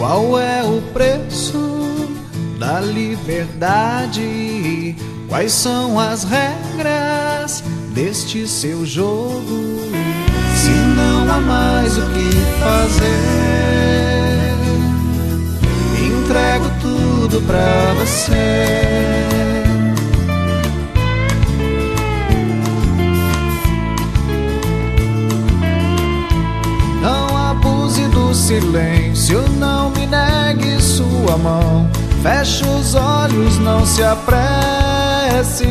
Qual é o preço da liberdade? Quais são as regras deste seu jogo? Se não há mais o que fazer, entrego tudo pra você. Não abuse do silêncio, não me negue sua mão. Feche os olhos, não se apresse,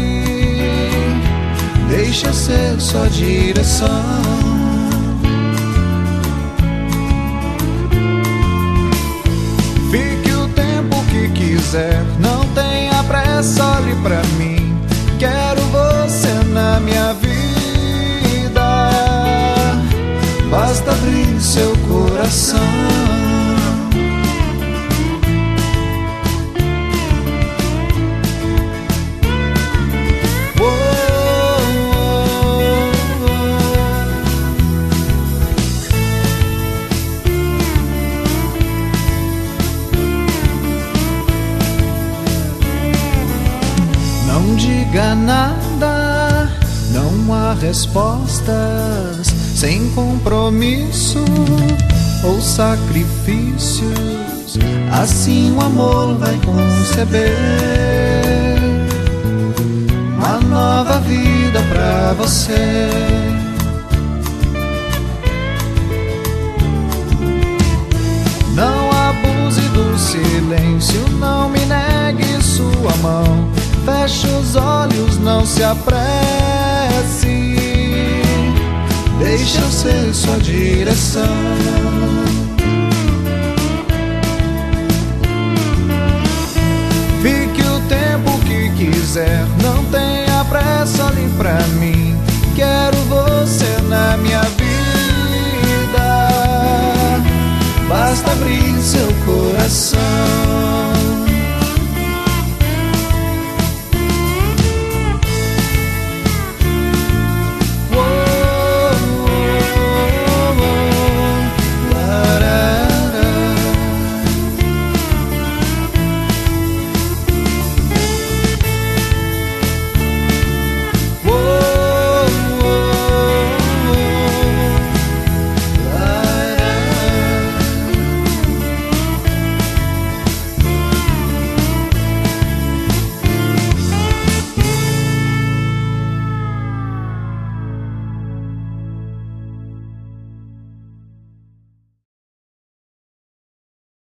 deixa ser sua direção. Fique o tempo que quiser, não tenha pressa, olhe pra mim. Quero você na minha vida, basta abrir seu coração. Não diga nada, não há respostas sem compromisso ou sacrifícios. Assim o amor vai conceber uma nova vida pra você. Não abuse do silêncio, não me negue sua mão. Feche os olhos, não se apresse, deixa eu ser sua direção. Fique o tempo que quiser, não tenha pressa, olhe pra mim.